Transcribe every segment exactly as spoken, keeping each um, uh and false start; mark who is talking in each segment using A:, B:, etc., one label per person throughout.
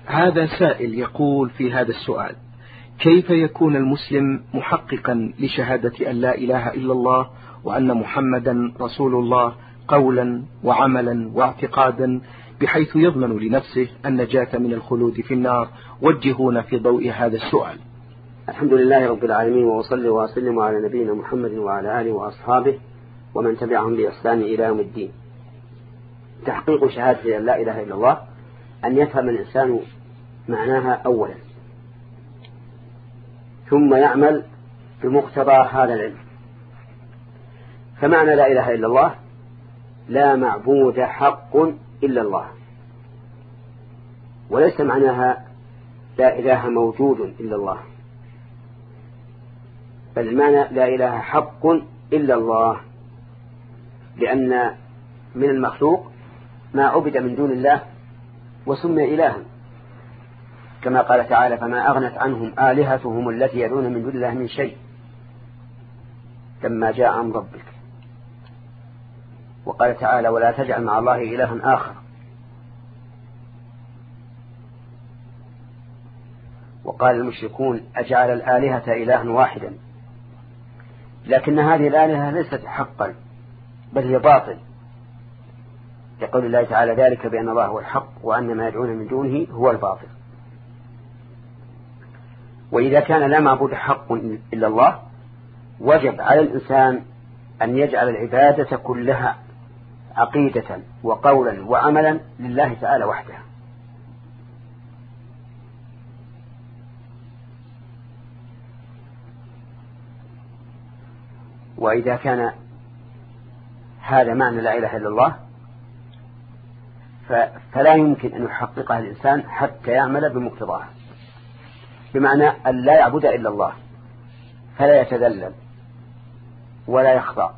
A: هذا سائل يقول في هذا السؤال: كيف يكون المسلم محققا لشهادة أن لا إله إلا الله وأن محمدا رسول الله قولا وعملا واعتقادا بحيث يضمن لنفسه النجاة من الخلود في النار؟ وجهونا في ضوء هذا السؤال.
B: الحمد لله رب العالمين، وأصلي وأسلم على نبينا محمد وعلى آله وأصحابه ومن تبعهم بإحسان إلى يوم الدين. تحقيق شهادة أن لا إله إلا الله أن يفهم الإنسان معناها أولا، ثم يعمل بمقتضى هذا العلم. فمعنى لا إله إلا الله: لا معبود حق إلا الله، وليس معناها لا إله موجود إلا الله، بل المعنى لا إله حق إلا الله، لأن من المخلوق ما عبد من دون الله وسمي إلها، كما قال تعالى: فما أغنت عنهم آلهتهم التي يدعون من دون الله من شيء لما جاء أمر ربك. وقال تعالى: ولا تجعل مع الله إلها آخر. وقال المشركون: أجعل الآلهة إلها واحدا. لكن هذه الآلهة ليست حقا، بل هي باطل، يقول الله تعالى: ذلك بأن الله هو الحق وأن ما يدعون من دونه هو الباطل. وإذا كان لا معبود حق إلا الله، وجب على الإنسان أن يجعل العبادة كلها عقيدة وقولا وعملا لله تعالى وحده. وإذا كان هذا معنى لا إله إلا الله، فلا يمكن أن يحققها الإنسان حتى يعمل بمقتضاها، بمعنى أن لا يعبد إلا الله، فلا يتذلل ولا يخضع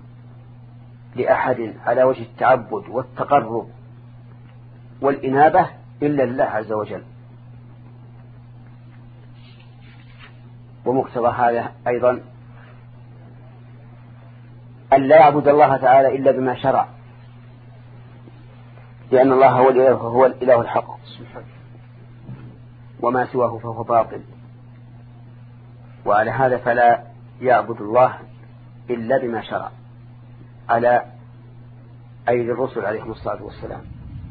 B: لأحد على وجه التعبد والتقرب والإنابة إلا لله عز وجل. ومقتضى هذا أيضا أن لا يعبد الله تعالى إلا بما شرع، لأن الله هو الإله, هو الإله الحق، وما سواه فهو باطل. وعلى هذا فلا يعبد الله إلا بما شرع على أيدي الرسل عليهم الصلاة والسلام.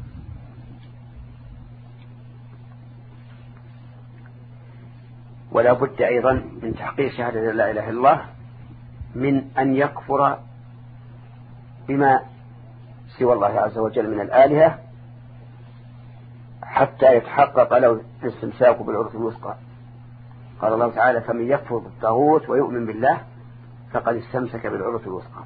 B: ولا بد أيضا من تحقيق شهادة لا إله إلا الله من أن يكفر بما سوى الله عز وجل من الآلهة حتى يتحقق له الاستمساك بالعروة الوثقى. قال الله تعالى: فمن يكفر بالطاغوت ويؤمن بالله فقد استمسك بالعروة الوثقى.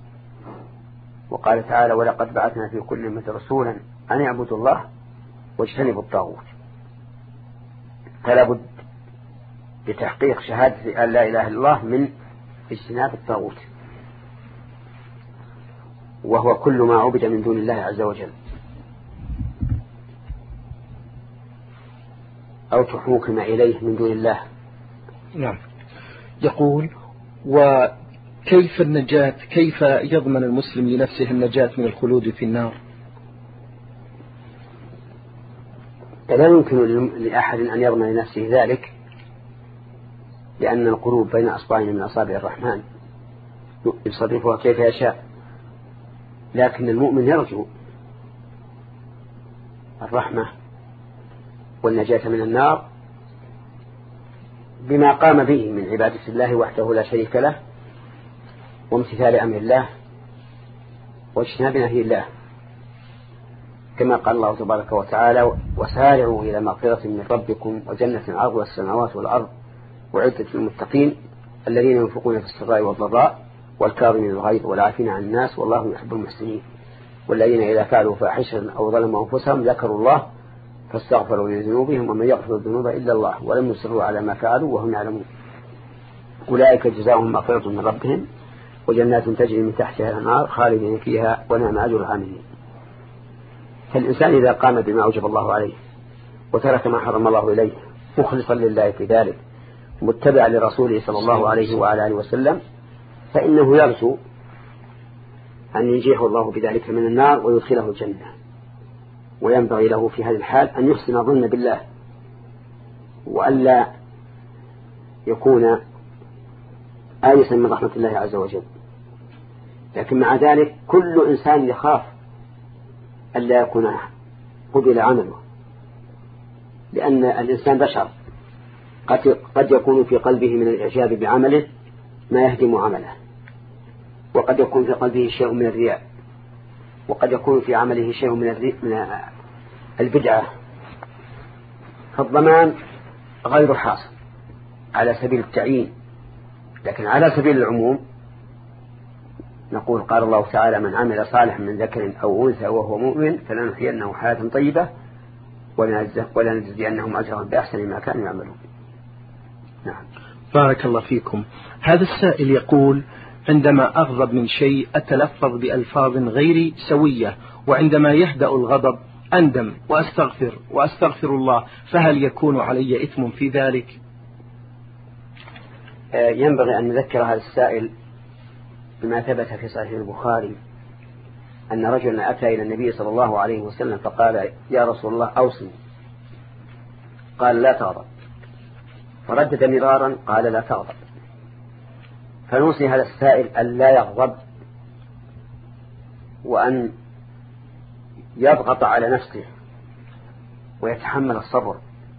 B: وقال تعالى: ولقد بعثنا في كل أمة رسولا أن يعبدوا الله واجتنبوا الطاغوت. فلا بد لتحقيق شهادة أن لا إله إلا الله من اجتناب الطاغوت، وهو كل ما عبد من دون الله عز وجل أو تحوكم إليه من دون الله.
A: نعم. يقول: وكيف النجاة، كيف يضمن المسلم لنفسه النجاة من الخلود في النار؟
B: لا يمكن لأحد أن يضمن لنفسه ذلك، لأن القلوب بين أصبعين من أصابع الرحمن يصرفها كيف يشاء. لكن المؤمن يرجو الرحمة والنجاة من النار بما قام به من عبادة الله وحده لا شريك له، وامتثال أمر الله واجتناب نهي الله، كما قال الله تبارك وتعالى: وسارعوا إلى مغفرة من ربكم وجنة عرضها السماوات والأرض وعدة للمتقين الذين ينفقون في السراء والضراء والكاظمين الغيظ والعافين عن الناس والله يحب المحسنين والذين إذا فعلوا فاحشة أو ظلموا أنفسهم ذكروا الله فاستغفروا لذنوبهم ومن يغفر الذنوب إلا الله ولم يصروا على ما فعلوا وهم يعلمون أولئك جزاؤهم مغفرة من ربهم وجنات تجري من تحتها الأنهار خالدين فيها ونعم أجر العاملين. فالإنسان إذا قام بما أوجب الله عليه وترك ما حرم الله إليه مخلصا لله في ذلك متبعا لرسوله صلى الله عليه وعلى آله وسلم، فإنه يرجو أن ينجيه الله بذلك من النار ويدخله الجنة. وينبغي له في هذه الحال أن يحسن الظن بالله وألا يكون آيسا من رحمة الله عز وجل. لكن مع ذلك كل إنسان يخاف ألا يكون قبل عمله، لأن الإنسان بشر، قد يكون في قلبه من الإعجاب بعمله ما يهدم عمله، وقد يكون في قلبه شيء من الرياء، وقد يكون في عمله شيء من من البدعة. فالضمان غير حاصل على سبيل التعيين، لكن على سبيل العموم نقول قال الله تعالى: من عمل صالحا من ذكر أو أنثى وهو مؤمن فلنحيينه حياة طيبة ولنجزينهم أجرهم بأحسن ما كانوا يعملون. نعم.
A: بارك الله فيكم. هذا السائل يقول: عندما أغضب من شيء أتلفظ بألفاظ غير سوية، وعندما يهدأ الغضب أندم وأستغفر وأستغفر الله، فهل يكون علي إثم في ذلك؟
B: ينبغي أن نذكر هذا السائل بما ثبت في صحيح البخاري أن رجلا أتى إلى النبي صلى الله عليه وسلم فقال: يا رسول الله أوصني. قال: لا تغضب. فردد مرارا قال: لا تغضب. فنوصي هذا السائل أن لا يغضب، وأن يضغط على نفسه ويتحمل الصبر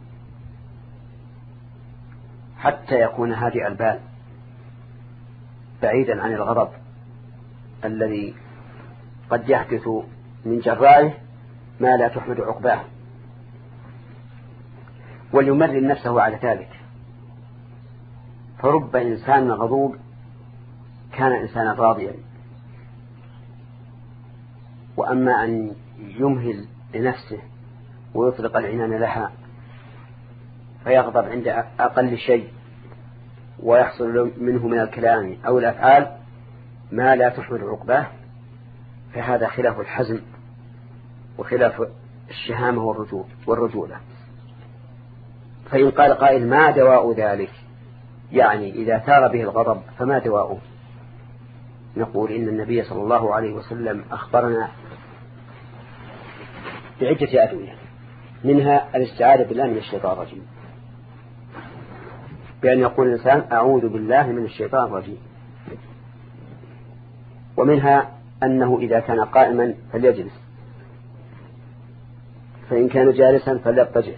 B: حتى يكون هادئ البال بعيدا عن الغضب الذي قد يحدث من جرائه ما لا تحمد عقباه، وليمرن نفسه على ذلك. فرب إنسان غضوب كان إنسانا راضيا، وأما أن يمهل لنفسه ويطلق العنان لها فيغضب عند أقل شيء ويحصل منه من الكلام أو الأفعال ما لا تحمد عقباه، فهذا خلاف الحزم وخلاف الشهامة والرجولة. فإن قال قائل: ما دواء ذلك؟ يعني إذا ثار به الغضب فما دواؤه؟ نقول إن النبي صلى الله عليه وسلم أخبرنا بعدة أدوية، منها الاستعاذة بالله من الشيطان الرجيم، بأن يقول الإنسان: أعوذ بالله من الشيطان الرجيم. ومنها أنه إذا كان قائما فليجلس، فإن كان جالسا فليضطجع،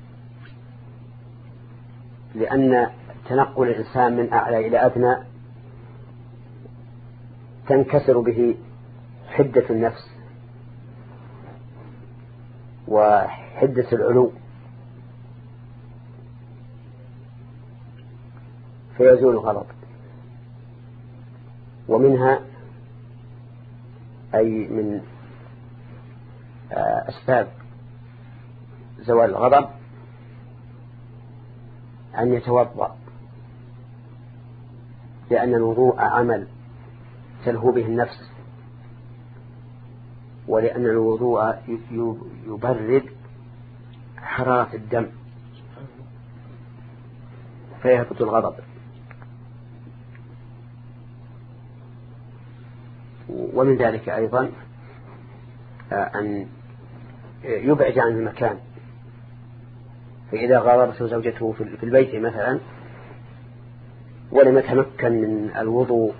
B: لأن تنقل الإنسان من أعلى إلى أدنى تنكسر به حدة النفس وحدة العلو، فيزول الغضب. ومنها أي من أسباب زوال الغضب أن يتوضأ، لأن الوضوء عمل تلهو به النفس، ولأن الوضوء يبرد حرارة الدم فيهبط الغضب. ومن ذلك أيضا أن يبعد عن المكان، فإذا غادرته زوجته في البيت مثلا ولم يتمكن من الوضوء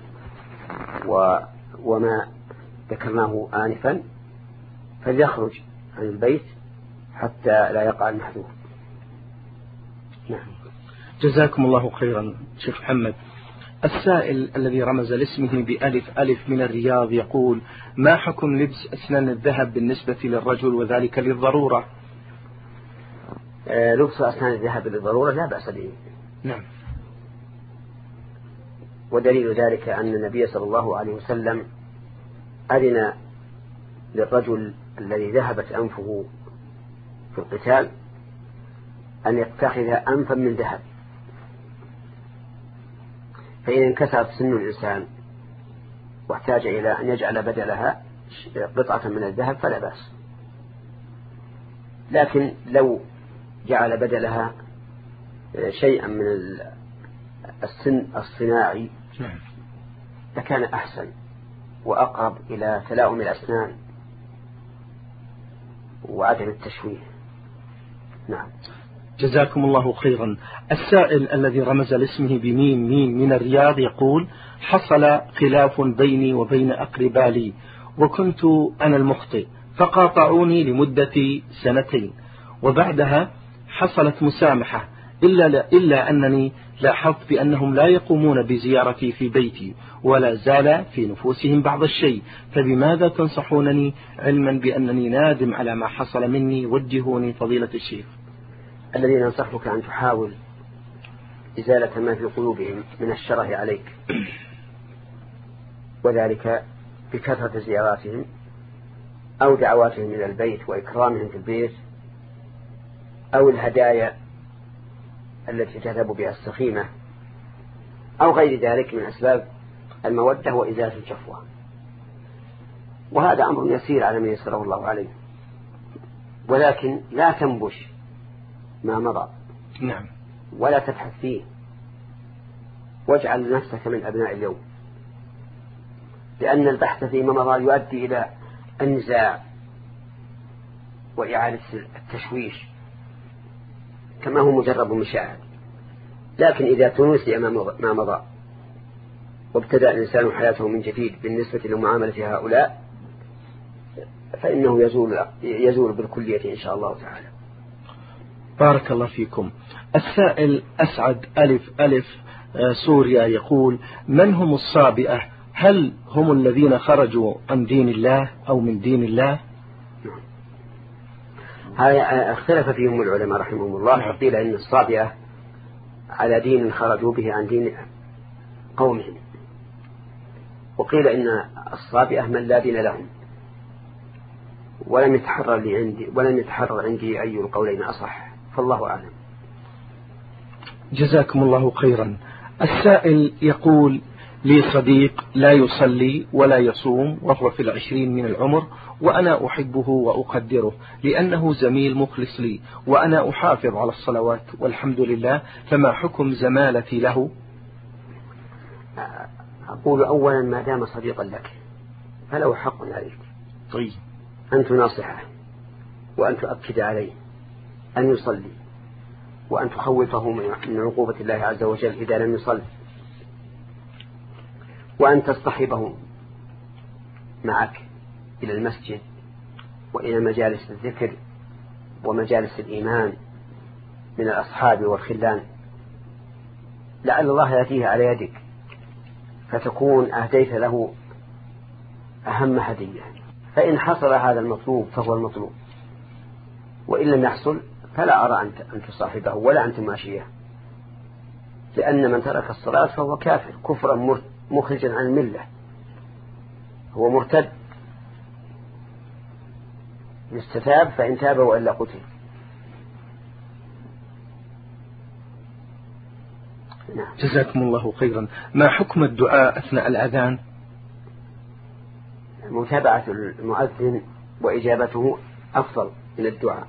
B: وما ذكرناه آنفا فليخرج عن البيت حتى لا يقع المحذور.
A: نعم. جزاكم الله خيرا شيخ محمد. السائل الذي رمز لاسمه بألف ألف من الرياض يقول: ما حكم لبس أسنان الذهب بالنسبة للرجل وذلك للضرورة؟
B: آه لبس أسنان الذهب للضرورة لا بأس به.
A: نعم.
B: ودليل ذلك أن النبي صلى الله عليه وسلم أذن للرجل الذي ذهبت أنفه في القتال أن يتخذ أنفا من ذهب، فإن انكسرت سن الإنسان واحتاج إلى أن يجعل بدلها قطعة من الذهب فلا بأس. لكن لو جعل بدلها شيئا من السن الصناعي لكان أحسن وأقرب إلى تلاؤم الأسنان. وعدم التشويه. نعم.
A: جزاكم الله خيرا. السائل الذي رمز لاسمه بميم ميم من الرياض يقول: حصل خلاف بيني وبين أقرباء لي وكنت أنا المخطئ فقاطعوني لمدة سنتين، وبعدها حصلت مسامحة، إلا, إلا أنني لاحظت بأنهم لا يقومون بزيارتي في بيتي ولا زال في نفوسهم بعض الشيء، فبماذا تنصحونني علما بأنني نادم على ما حصل مني؟ وجهوني فضيلة الشيخ.
B: الذي ننصحك أن تحاول إزالة ما في قلوبهم من الشره عليك، وذلك بكثرة زياراتهم أو دعواتهم إلى البيت وإكرامهم في البيت، أو الهدايا التي تذهب بها السخيمة، أو غير ذلك من أسباب المودة وإزالة الجفوة. وهذا أمر يسير على من يسره الله عليه، ولكن لا تنبش ما مضى.
A: نعم.
B: ولا تبحث فيه، واجعل نفسك من أبناء اليوم، لأن البحث فيما مضى يؤدي إلى النزاع وإعادة التشويش كما هو مجرب مشاهد. لكن إذا تنسي ما مضى وابتدأ الإنسان حياته من جديد بالنسبة لمعاملة هؤلاء، فإنه يزول, يزول بالكلية إن شاء الله تعالى.
A: بارك الله فيكم. السائل أسعد ألف ألف سوريا يقول: من هم الصابئة؟ هل هم الذين خرجوا عن دين الله أو من دين الله؟
B: هذا اختلف فيهم العلماء رحمهم الله. قيل إن الصابئة على دين خرجوا به عن دين قومهم، وقيل إن الصابئة من لا دين لهم. ولم يتحرر لي عندي ولم يتحرر عندي أي القولين أصح، فالله أعلم.
A: جزاكم الله خيرا. السائل يقول: لي صديق لا يصلي ولا يصوم وهو في العشرين من العمر، وأنا أحبه وأقدره لأنه زميل مخلص لي، وأنا أحافظ على الصلوات والحمد لله، فما حكم زمالتي له؟
B: أقول أولا ما دام صديقا لك فله حق عليك.
A: طيب.
B: أن تناصحه وأن تؤكد عليه أن يصلي، وأن تخوفه من عقوبة الله عز وجل إذا لم يصلي، وأن تصطحبه معك إلى المسجد وإلى مجالس الذكر ومجالس الإيمان من الأصحاب والخلان، لعل الله يأتيه على يدك فتكون أهديت له أهم هدية. فإن حصل هذا المطلوب فهو المطلوب، وإن لم يحصل فلا أرى أن تصاحبه ولا أن تماشيه، لأن من ترك الصلاة فهو كافر كفرا مخرجا عن الملة، هو مرتد يستتاب فإن تاب وإلا قتل.
A: نعم. جزاكم الله خيرا. ما حكم الدعاء أثناء الأذان؟
B: متابعة المؤذن وإجابته أفضل من الدعاء.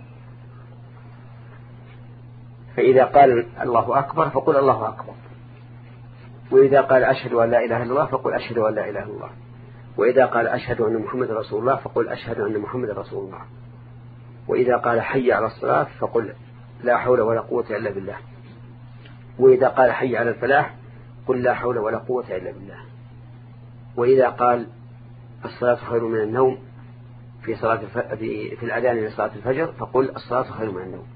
B: فإذا قال الله أكبر فقل الله أكبر، وإذا قال أشهد أن لا إله إلا الله فقل أشهد أن لا إله إلا الله، وإذا قال أشهد أن محمد رسول الله فقل أشهد أن محمد رسول الله، وإذا قال حي على الصلاة فقل لا حول ولا قوة إلا بالله، وإذا قال حي على الفلاح قل لا حول ولا قوة إلا بالله، وإذا قال الصلاة خير من النوم في صلاة الف... في... في الأذان لصلاة الفجر فقل الصلاة خير من النوم،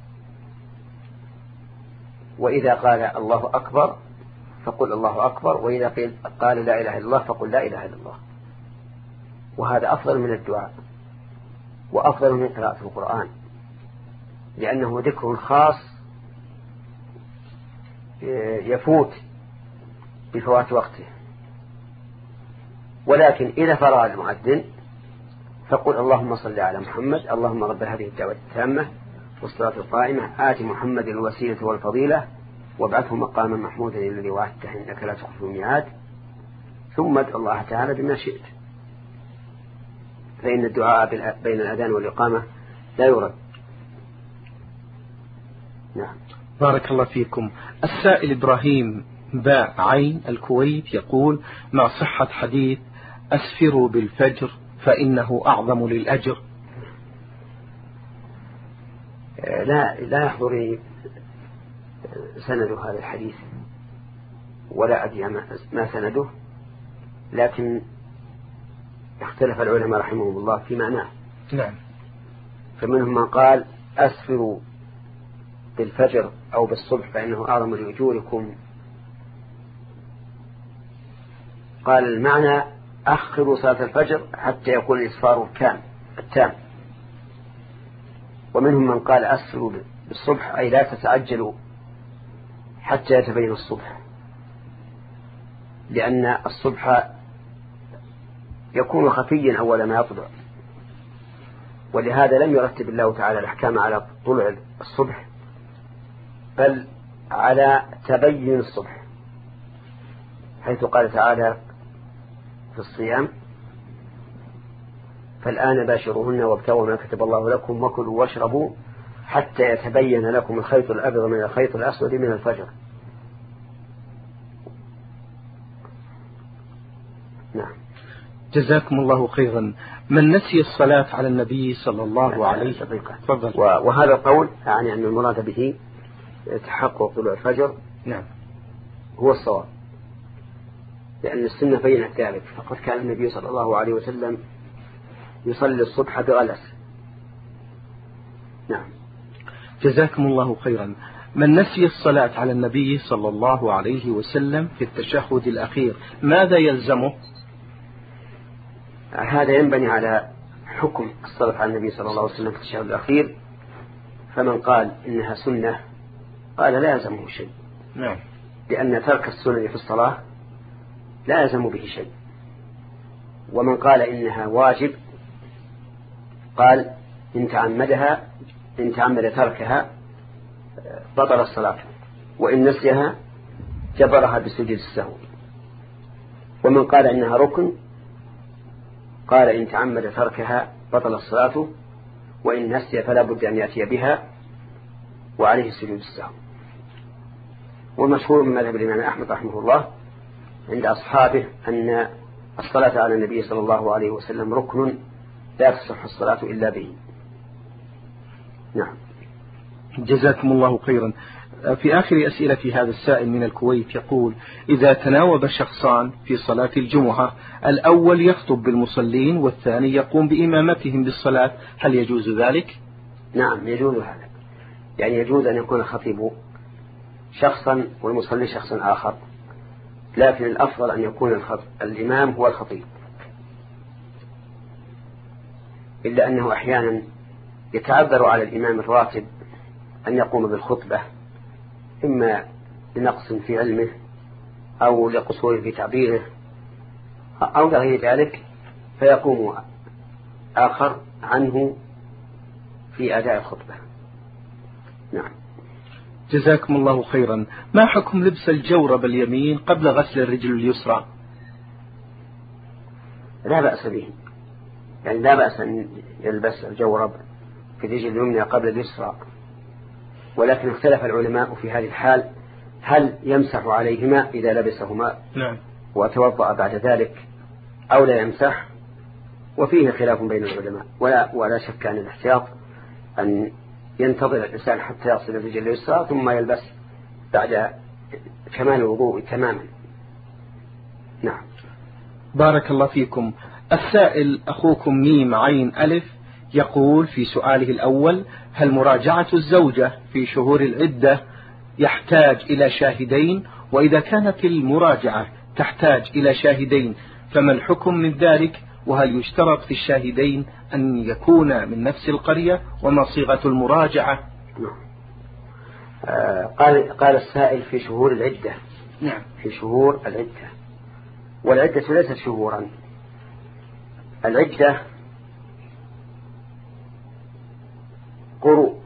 B: وإذا قال الله أكبر فقل الله أكبر، وإذا قال لا إله إلا الله فقل لا إله إلا الله. وهذا أفضل من الدعاء وأفضل من قراءة القرآن، لأنه ذكر خاص يفوت بفوات وقته. ولكن إذا فرغ المؤذن فقل اللهم صل على محمد، اللهم رب هذه الدعوة التامة والصلاة القائمة آت محمد الوسيلة والفضيلة وابعثه مقاما محمودا الذي وعدته إنك لا تخلف الميعاد، ثم ادعو الله تعالى بما شئت، فإن الدعاء بين الأذان والإقامة لا يرد. نعم.
A: بارك الله فيكم. السائل إبراهيم باء عين الكويت يقول: مع صحة حديث أسفروا بالفجر فإنه أعظم للأجر؟
B: لا لا يحضرني سند هذا الحديث ولا أدري ما سنده، لكن اختلف العلماء رحمهم الله في معناه.
A: نعم.
B: فمنهم من قال أسفروا بالفجر أو بالصبح فإنه أعظم لأجوركم. قال المعنى أخروا صلاة الفجر حتى يكون الإسفار التام التام. ومنهم من قال أسفروا بالصبح أي لا تتعجلوا حتى يتبين الصبح، لأن الصبح يكون خفيا أول ما يطلع، ولهذا لم يرتب الله تعالى الأحكام على طلوع الصبح بل على تبين الصبح، حيث قال تعالى في الصيام فالآن باشروهن وابتغوا ما كتب الله لكم وكلوا واشربوا حتى يتبين لكم الخيط الأبيض من الخيط الأسود من الفجر. نعم.
A: جزاكم الله خيرا. من نسي الصلاة على النبي صلى الله عليه وسلم.
B: وهذا القول يعني أن المراد به تحقق طلوع الفجر.
A: نعم.
B: هو الصواب، لأن السنة بينت ذلك، فقد كان النبي صلى الله عليه وسلم يصلي الصبح بغلس. نعم.
A: جزاكم الله خيرا. من نسي الصلاة على النبي صلى الله عليه وسلم في التشهد الأخير ماذا يلزمه؟
B: هذا ينبني على حكم الصلاة على النبي صلى الله عليه وسلم في التشهد الأخير، فمن قال إنها سنة قال لا يلزمه شيء.
A: نعم.
B: لأن ترك السنة في الصلاة لا يلزم به شيء. ومن قال إنها واجب قال إن تعمدها إن تعمد تركها بطل الصلاة، وإن نسيها جبرها بسجود السهو. ومن قال إنها ركن قال إن تعمد تركها بطل الصلاة، وإن نسي فلا بد أن يأتي بها وعليه سجود السهو. والمشهور من مذهب الإمام أحمد رحمه الله عند أصحابه أن الصلاة على النبي صلى الله عليه وسلم ركن لا تصح الصلاة إلا به. نعم.
A: جزاكم الله خيرا. في آخر أسئلة هذا السائل من الكويت يقول: إذا تناوب شخصان في صلاة الجمعة، الأول يخطب بالمصلين والثاني يقوم بإمامتهم بالصلاة، هل يجوز ذلك؟
B: نعم يجوز هذا، يعني يجوز أن يكون الخطيب شخصا والمصلي شخصا آخر، لكن الأفضل أن يكون الإمام هو الخطيب، إلا أنه أحيانا يتعذر على الإمام الراتب أن يقوم بالخطبة، إما لنقص في علمه أو لقصور في تعبيره أو غير ذلك، فيقوم آخر عنه في أداء الخطبة. نعم.
A: جزاكم الله خيرا. ما حكم لبس الجورب اليمين قبل غسل الرجل اليسرى؟
B: لا بأس به، يعني لا بأس أن يلبس الجورب في الرجل اليمنى قبل اليسرى، ولكن اختلف العلماء في هذه الحال هل يمسح عليهما إذا لبسهما
A: نعم.
B: وتوضأ بعد ذلك أو لا يمسح، وفيه خلاف بين العلماء، ولا, ولا شك أن الاحتياط أن ينتظر الإنسان حتى يصل الرجل اليسرى ثم يلبس بعد كمال الوضوء تماما. نعم.
A: بارك الله فيكم. السائل أخوكم ميم عين ألف يقول في سؤاله الأول: هل مراجعة الزوجة في شهور العدة يحتاج إلى شاهدين؟ وإذا كانت المراجعة تحتاج إلى شاهدين فما الحكم من ذلك؟ وهل يشترط في الشاهدين أن يكون من نفس القرية؟ وما صيغة المراجعة؟
B: آه قال, قال السائل في شهور العدة.
A: نعم.
B: في شهور العدة، والعدة ليست شهورا، العدة قروء،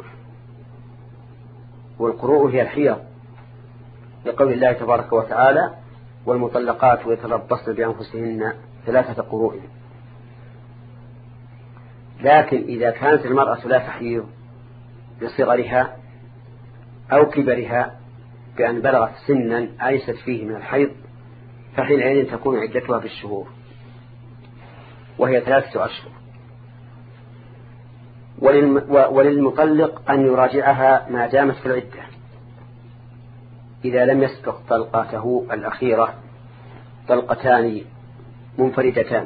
B: والقروء هي الحيض، لقول الله تبارك وتعالى: والمطلقات يتربصن بأنفسهن ثلاثة قروء. لكن إذا كانت المرأة لا تحيض لصغرها أو كبرها بأن بلغت سنا أيست فيه من الحيض، فحينئذ تكون عدتها بالشهور وهي ثلاثة أشهر. وللمطلق أن يراجعها ما دامت في العدة إذا لم يسبق طلقته الأخيرة طلقتان منفردتان،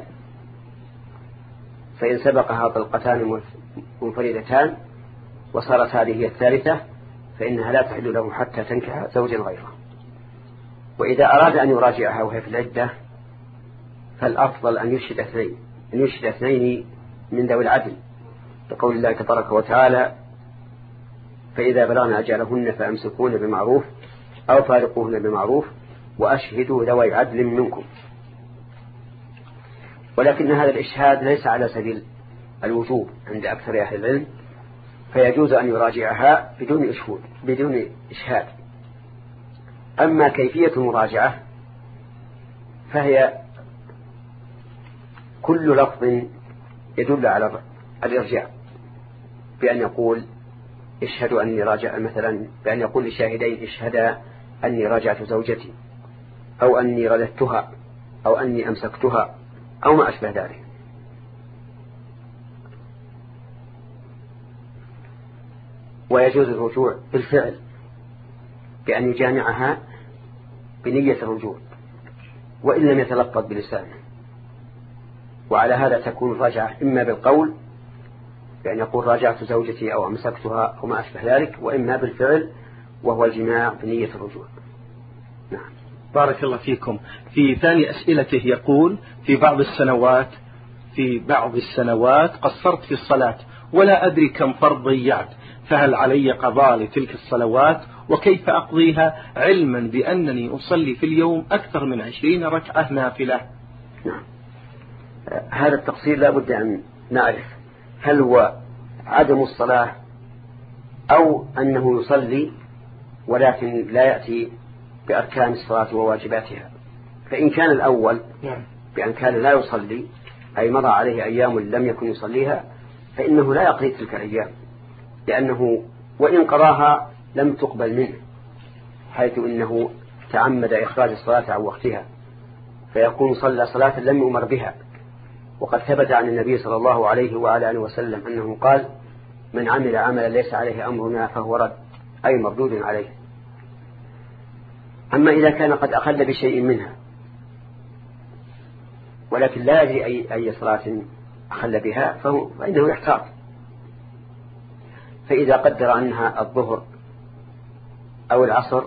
B: فإن سبقها طلقتان منفردتان وصارت هذه هي الثالثة فإنها لا تحل له حتى تنكح زوجا غيره. وإذا أراد أن يراجعها وهي في العدة فالأفضل أن يشهد اثنين أن يشهد اثنين من ذوي العدل، لقول الله تبارك وتعالى: فإذا بلغن أجلهن فأمسكوهن بمعروف أو فارقوهن بمعروف وأشهدوا ذوي عدل منكم. ولكن هذا الإشهاد ليس على سبيل الوجوب عند أكثر أهل العلم، فيجوز أن يراجعها بدون إشهاد بدون إشهاد. أما كيفية المراجعة فهي كل لفظ يدل على الإرجاع، بأن يقول اشهدوا أني راجع، مثلا بأن يقول للشاهدين اشهدا أني راجعت زوجتي، أو أني رددتها، أو أني أمسكتها، أو ما أشبه ذلك. ويجوز الرجوع بالفعل بأن يجامعها بنية الرجوع وإن لم يتلفظ بلسانه، وعلى هذا تكون الرجعة إما بالقول بأن يقول راجعت زوجتي أو أمسكتها أو ما أشبه ذلك، وإما بالفعل وهو الجماع بنية الرجوع. نعم.
A: بارك الله فيكم. في ثاني أسئلته يقول: في بعض السنوات في بعض السنوات قصرت في الصلاة ولا أدري كم فرض ضيعت، فهل علي قضاء لتلك الصلوات وكيف أقضيها، علما بأنني أصلي في اليوم أكثر من عشرين ركعة نافلة؟
B: نعم. هذا التقصير لا بد أن نعرف هل هو عدم الصلاة أو أنه يصلي ولكن لا يأتي بأركان الصلاة وواجباتها. فإن كان الأول بأن كان لا يصلي أي مضى عليه أيام لم يكن يصليها فإنه لا يقضي تلك الأيام، لأنه وإن قضاها لم تقبل منه، حيث إنه تعمد إخراج الصلاة عن وقتها، فيكون صلى صلاة لم يؤمر بها. وقد ثبت عن النبي صلى الله عليه وعلى آله وسلم أنه قال: من عمل عملا ليس عليه أمرنا فهو رد، أي مردود عليه. أما إذا كان قد أخل بشيء منها ولكن لا يدري أي, أي صلاة أخل بها فهو فإنه يحتاط. فإذا قدر أنها الظهر أو العصر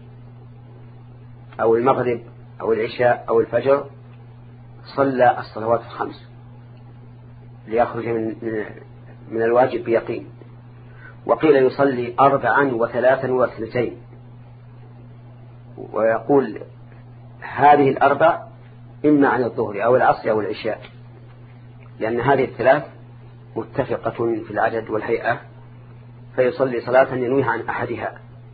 B: أو المغرب أو العشاء أو الفجر صلى الصلوات الخمس ليخرج من, من, من الواجب بيقين. وقيل يصلي أربعا وثلاثا واثنتين، ويقول هذه الأربع إما عن الظهر أو العصر أو العشاء، لأن هذه الثلاث متفقة في العدد والهيئة، فيصلي صلاة ينويها عن أحدها.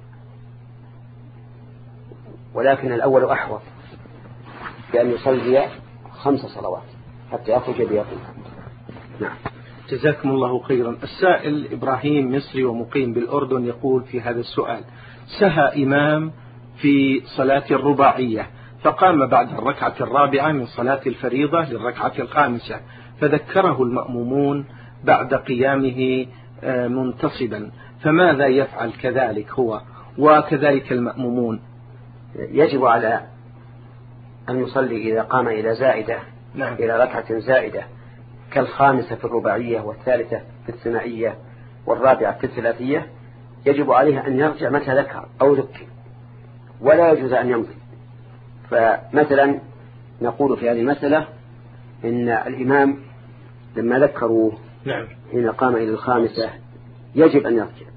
B: ولكن الأول أحوط بأن يصلي خمس صلوات حتى يخرج بيقين. نعم.
A: جزاكم الله خيرا. السائل إبراهيم مصري ومقيم بالأردن يقول في هذا السؤال: سهى إمام في صلاة الرباعية فقام بعد الركعة الرابعة من صلاة الفريضة للركعة الخامسة، فذكره المأمومون بعد قيامه منتصبا، فماذا يفعل كذلك هو وكذلك المأمومون؟
B: يجب على أن يصلي إذا قام إلى زائدة
A: نعم.
B: إلى ركعة زائدة كالخامسة في الرباعية والثالثة في الثنائية والرابعة في الثلاثية، يجب عليه أن يرجع متى ذكر أو ذكر، ولا يجوز أن يمضي. فمثلا نقول في هذه المسألة إن الإمام لما ذكروا
A: نعم.
B: حين قام إلى الخامسة يجب أن يرجع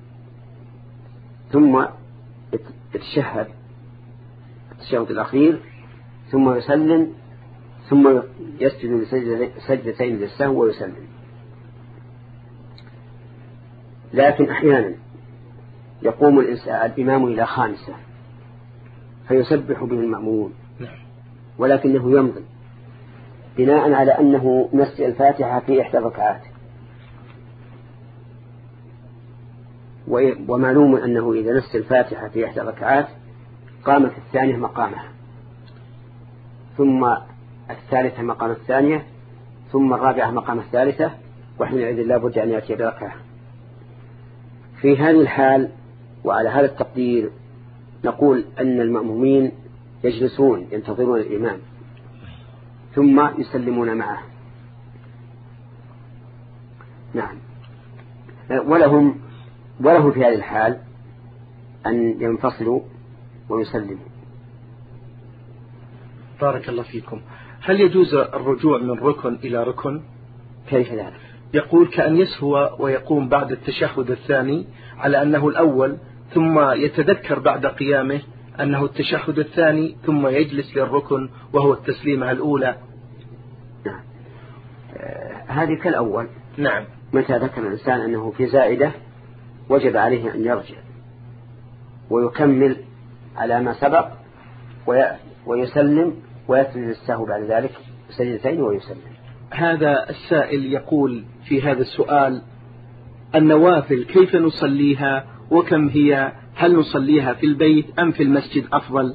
B: ثم يتشهد التشهد الأخير ثم يسلم ثم يسجد لسجدتين للسهو ويسلم. لكن أحيانا يقوم الإمام إلى خامسة فيسبح به المأمون ولكنه يمضي بناء على أنه نسي الفاتحة في إحدى الركعات، ومعلوم أنه إذا نسي الفاتحة في إحدى الركعات قامت الثانية مقامها، ثم الثالثة مقام الثانية، ثم الرابعة مقام الثالثة، وحينئذ لا بد أن يأتي بركعة. في هذه الحال وعلى هذا التقدير نقول أن المأمومين يجلسون ينتظرون الإمام ثم يسلمون معه. نعم. ولهم ولهم في هذه الحال أن ينفصلوا ويسلموا.
A: بارك الله فيكم. هل يجوز الرجوع من ركن إلى ركن؟
B: كيف ذلك؟
A: يقول كأن يسهو ويقوم بعد التشهد الثاني على أنه الأول، ثم يتذكر بعد قيامه أنه التشهد الثاني، ثم يجلس للركن وهو التسليمة الأولى.
B: نعم. آه هذه كالأول.
A: نعم.
B: متى ذكر الإنسان أنه في زائدة وجب عليه أن يرجع ويكمل على ما سبق ويسلم ويسجد السهو بعد ذلك سجدتين ويسلم.
A: هذا السائل يقول في هذا السؤال: النوافل كيف نصليها وكم هي؟ هل نصليها في البيت أم في المسجد أفضل؟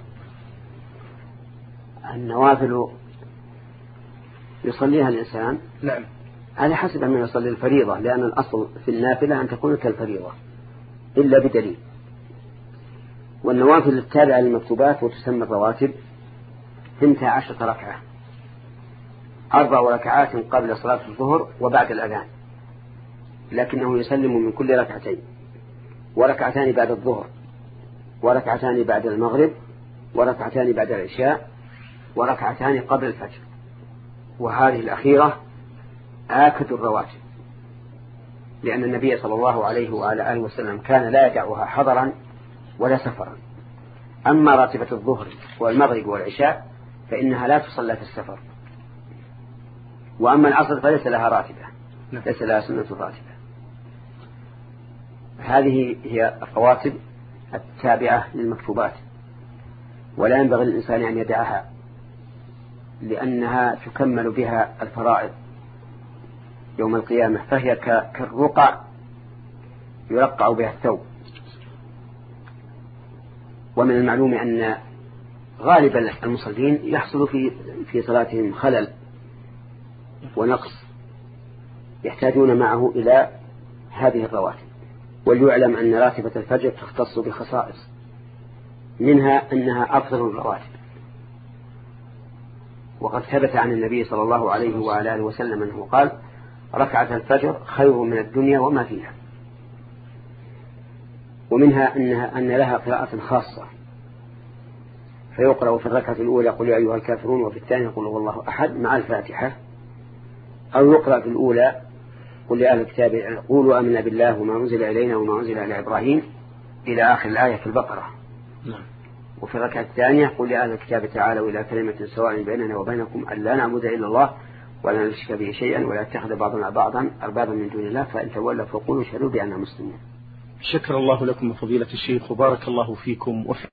B: النوافل يصليها الإنسان
A: نعم
B: على حسب من يصلي الفريضة، لأن الأصل في النافلة أن تكون كالفريضة إلا بدليل. والنوافل التابعة للمكتوبات وتسمى الرواتب ثنتا عشرة ركعة، أربع ركعات قبل صلاة الظهر وبعد الأذان، لكنه يسلم من كل ركعتين، وركعتان بعد الظهر، وركعتان بعد المغرب، وركعتان بعد العشاء، وركعتان قبل الفجر. وهذه الأخيرة آكد الرواتب، لأن النبي صلى الله عليه وعلى آله وسلم كان لا يدعها حضرا ولا سفرا. أما راتبة الظهر والمغرب والعشاء فإنها لا تصلى في السفر، وأما العصر فليس لها راتبة، ليس لها سنة راتبة. هذه هي الرواتب التابعة للمكتوبات، ولا ينبغي للإنسان أن يدعها، لأنها تكمل بها الفرائض يوم القيامة، فهي كالرقع يرقع بها الثوب. ومن المعلوم أن غالب المصلين يحصل في في صلاتهم خلل ونقص، يحتاجون معه إلى هذه الرواتب. وليعلم أن راتبة الفجر تختص بخصائص، منها أنها أفضل الرواتب، وقد ثبت عن النبي صلى الله عليه وعلى آله وسلم أنه قال: ركعة الفجر خير من الدنيا وما فيها. ومنها أنها أن لها قراءة خاصة، فيقرأ في الركعة الأولى قل يا أيها الكافرون، وفي الثانية قل هو الله أحد مع الفاتحة، أو يقرأ في الأولى قل يا أهل الكتاب قولوا آمنا بالله وما أنزل إلينا وما أنزل إلى إبراهيم إلى آخر الآية في البقرة. وفي الركعة الثانية قل يا أهل الكتاب تعالوا إلى كلمة سواء بيننا وبينكم أن لا نعبد إلا الله ولا نشرك به شيئا ولا يتخذ بعضنا بعضا أربابا من دون الله فإن تولوا فقولوا اشهدوا بأننا مسلمون.
A: شكر الله لكم فضيلة الشيخ وبارك الله فيكم.